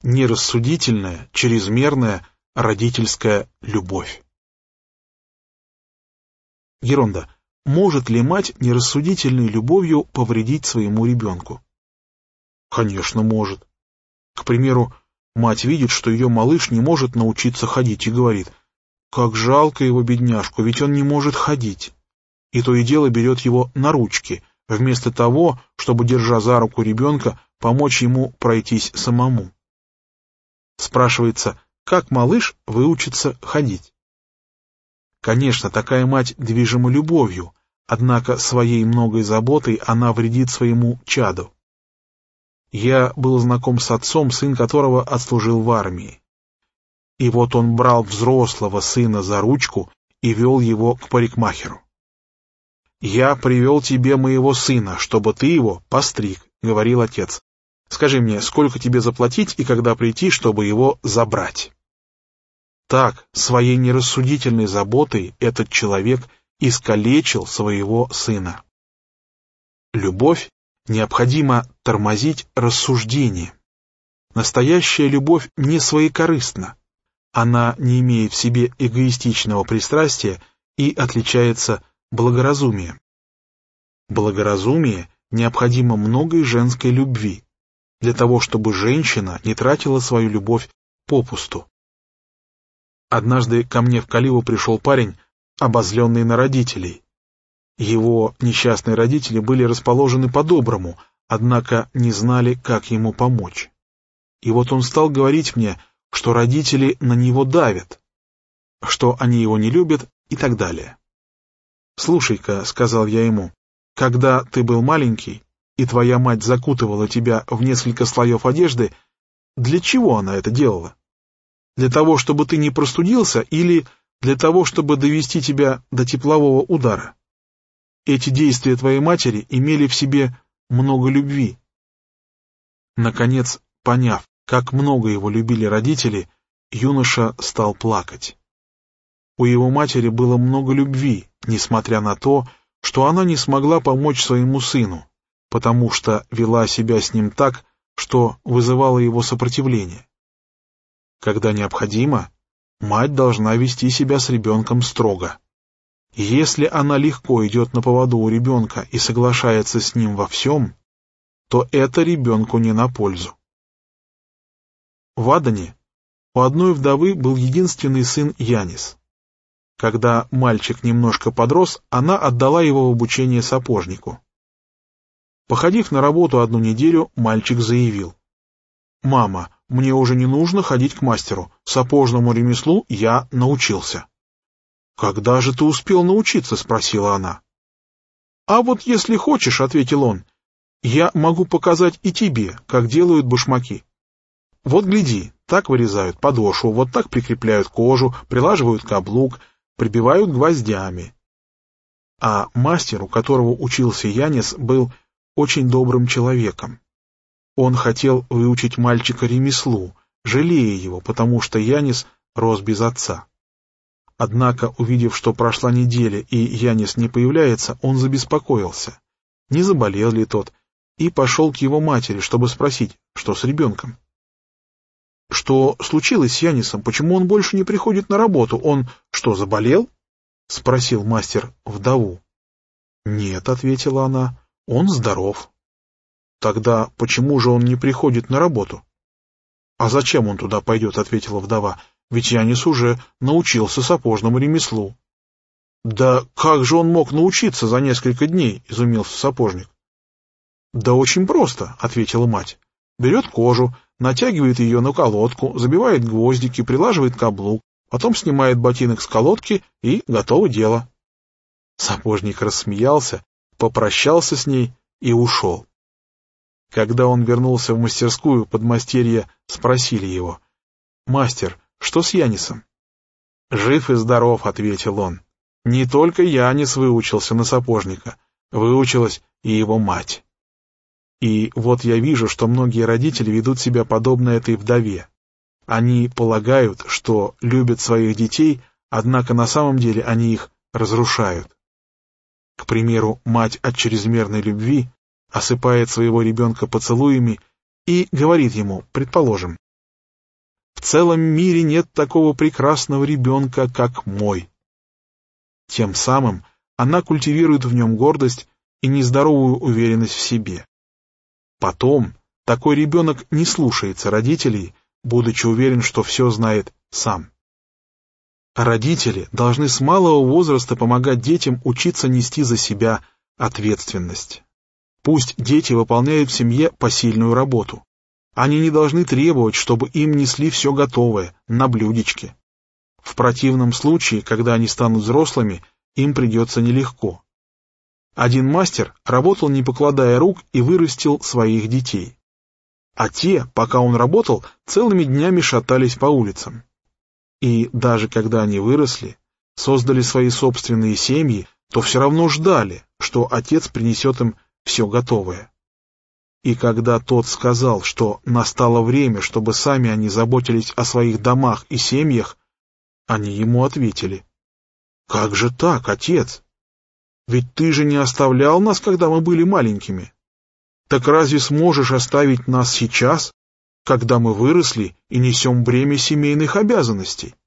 Нерассудительная, чрезмерная родительская любовь. Геронда. Может ли мать нерассудительной любовью повредить своему ребенку? Конечно, может. К примеру, мать видит, что ее малыш не может научиться ходить, и говорит: «Как жалко его, бедняжку, ведь он не может ходить». И то и дело берет его на ручки, вместо того, чтобы, держа за руку ребенка, помочь ему пройтись самому. Спрашивается, как малыш выучится ходить? Конечно, такая мать движима любовью, однако своей многой заботой она вредит своему чаду. Я был знаком с отцом, сын которого отслужил в армии. И вот он брал взрослого сына за ручку и вел его к парикмахеру. «Я привел тебе моего сына, чтобы ты его постриг», — говорил отец. «Скажи мне, сколько тебе заплатить и когда прийти, чтобы его забрать?» Так, своей нерассудительной заботой этот человек искалечил своего сына. Любовь необходимо тормозить рассуждение. Настоящая любовь не своекорыстна. Она не имеет в себе эгоистичного пристрастия и отличается благоразумием. Благоразумие необходимо многой женской любви, для того, чтобы женщина не тратила свою любовь попусту. Однажды ко мне в Каливу пришел парень, обозленный на родителей. Его несчастные родители были расположены по-доброму, однако не знали, как ему помочь. И вот он стал говорить мне, что родители на него давят, что они его не любят и так далее. «Слушай-ка», — сказал я ему, — «когда ты был маленький, и твоя мать закутывала тебя в несколько слоев одежды, для чего она это делала? Для того, чтобы ты не простудился, или для того, чтобы довести тебя до теплового удара? Эти действия твоей матери имели в себе много любви». Наконец, поняв, как много его любили родители, юноша стал плакать. У его матери было много любви, несмотря на то, что она не смогла помочь своему сыну, потому что вела себя с ним так, что вызывало его сопротивление. Когда необходимо, мать должна вести себя с ребенком строго. Если она легко идет на поводу у ребенка и соглашается с ним во всем, то это ребенку не на пользу. В Адане у одной вдовы был единственный сын Янис. Когда мальчик немножко подрос, она отдала его в обучение сапожнику. Походив на работу 1 неделю, мальчик заявил: «Мама, мне уже не нужно ходить к мастеру, сапожному ремеслу я научился». «Когда же ты успел научиться?» — спросила она. «А вот если хочешь», — ответил он, — «я могу показать и тебе, как делают башмаки. Вот гляди, так вырезают подошву, вот так прикрепляют кожу, прилаживают каблук, прибивают гвоздями». А мастер, у которого учился Янис, был очень добрым человеком. Он хотел выучить мальчика ремеслу, жалея его, потому что Янис рос без отца. Однако, увидев, что прошла неделя и Янис не появляется, он забеспокоился, не заболел ли тот, и пошел к его матери, чтобы спросить, что с ребенком. «Что случилось с Янисом? Почему он больше не приходит на работу? Он что, заболел?» — спросил мастер вдову. «Нет», — ответила она, — «он здоров». «Тогда почему же он не приходит на работу?» «А зачем он туда пойдет?» — ответила вдова. «Ведь Янис уже научился сапожному ремеслу». «Да как же он мог научиться за несколько дней?» — изумился сапожник. «Да очень просто», — ответила мать. «Берет кожу, натягивает ее на колодку, забивает гвоздики, прилаживает каблук, потом снимает ботинок с колодки, и готово дело». Сапожник рассмеялся, попрощался с ней и ушел. Когда он вернулся в мастерскую, подмастерья спросили его: «Мастер, что с Янисом?» «Жив и здоров», — ответил он. «Не только Янис выучился на сапожника, выучилась и его мать». И вот я вижу, что многие родители ведут себя подобно этой вдове. Они полагают, что любят своих детей, однако на самом деле они их разрушают. К примеру, мать от чрезмерной любви осыпает своего ребенка поцелуями и говорит ему, предположим: В целом мире нет такого прекрасного ребенка, как мой». Тем самым она культивирует в нем гордость и нездоровую уверенность в себе. Потом такой ребенок не слушается родителей, будучи уверен, что все знает сам. Родители должны с малого возраста помогать детям учиться нести за себя ответственность. Пусть дети выполняют в семье посильную работу. Они не должны требовать, чтобы им несли все готовое, на блюдечке. В противном случае, когда они станут взрослыми, им придется нелегко. Один мастер работал, не покладая рук, и вырастил своих детей. А те, пока он работал, целыми днями шатались по улицам. И даже когда они выросли, создали свои собственные семьи, то все равно ждали, что отец принесет им все готовое. И когда тот сказал, что настало время, чтобы сами они заботились о своих домах и семьях, они ему ответили: «Как же так, отец? Ведь ты же не оставлял нас, когда мы были маленькими. Так разве сможешь оставить нас сейчас, когда мы выросли и несем бремя семейных обязанностей?»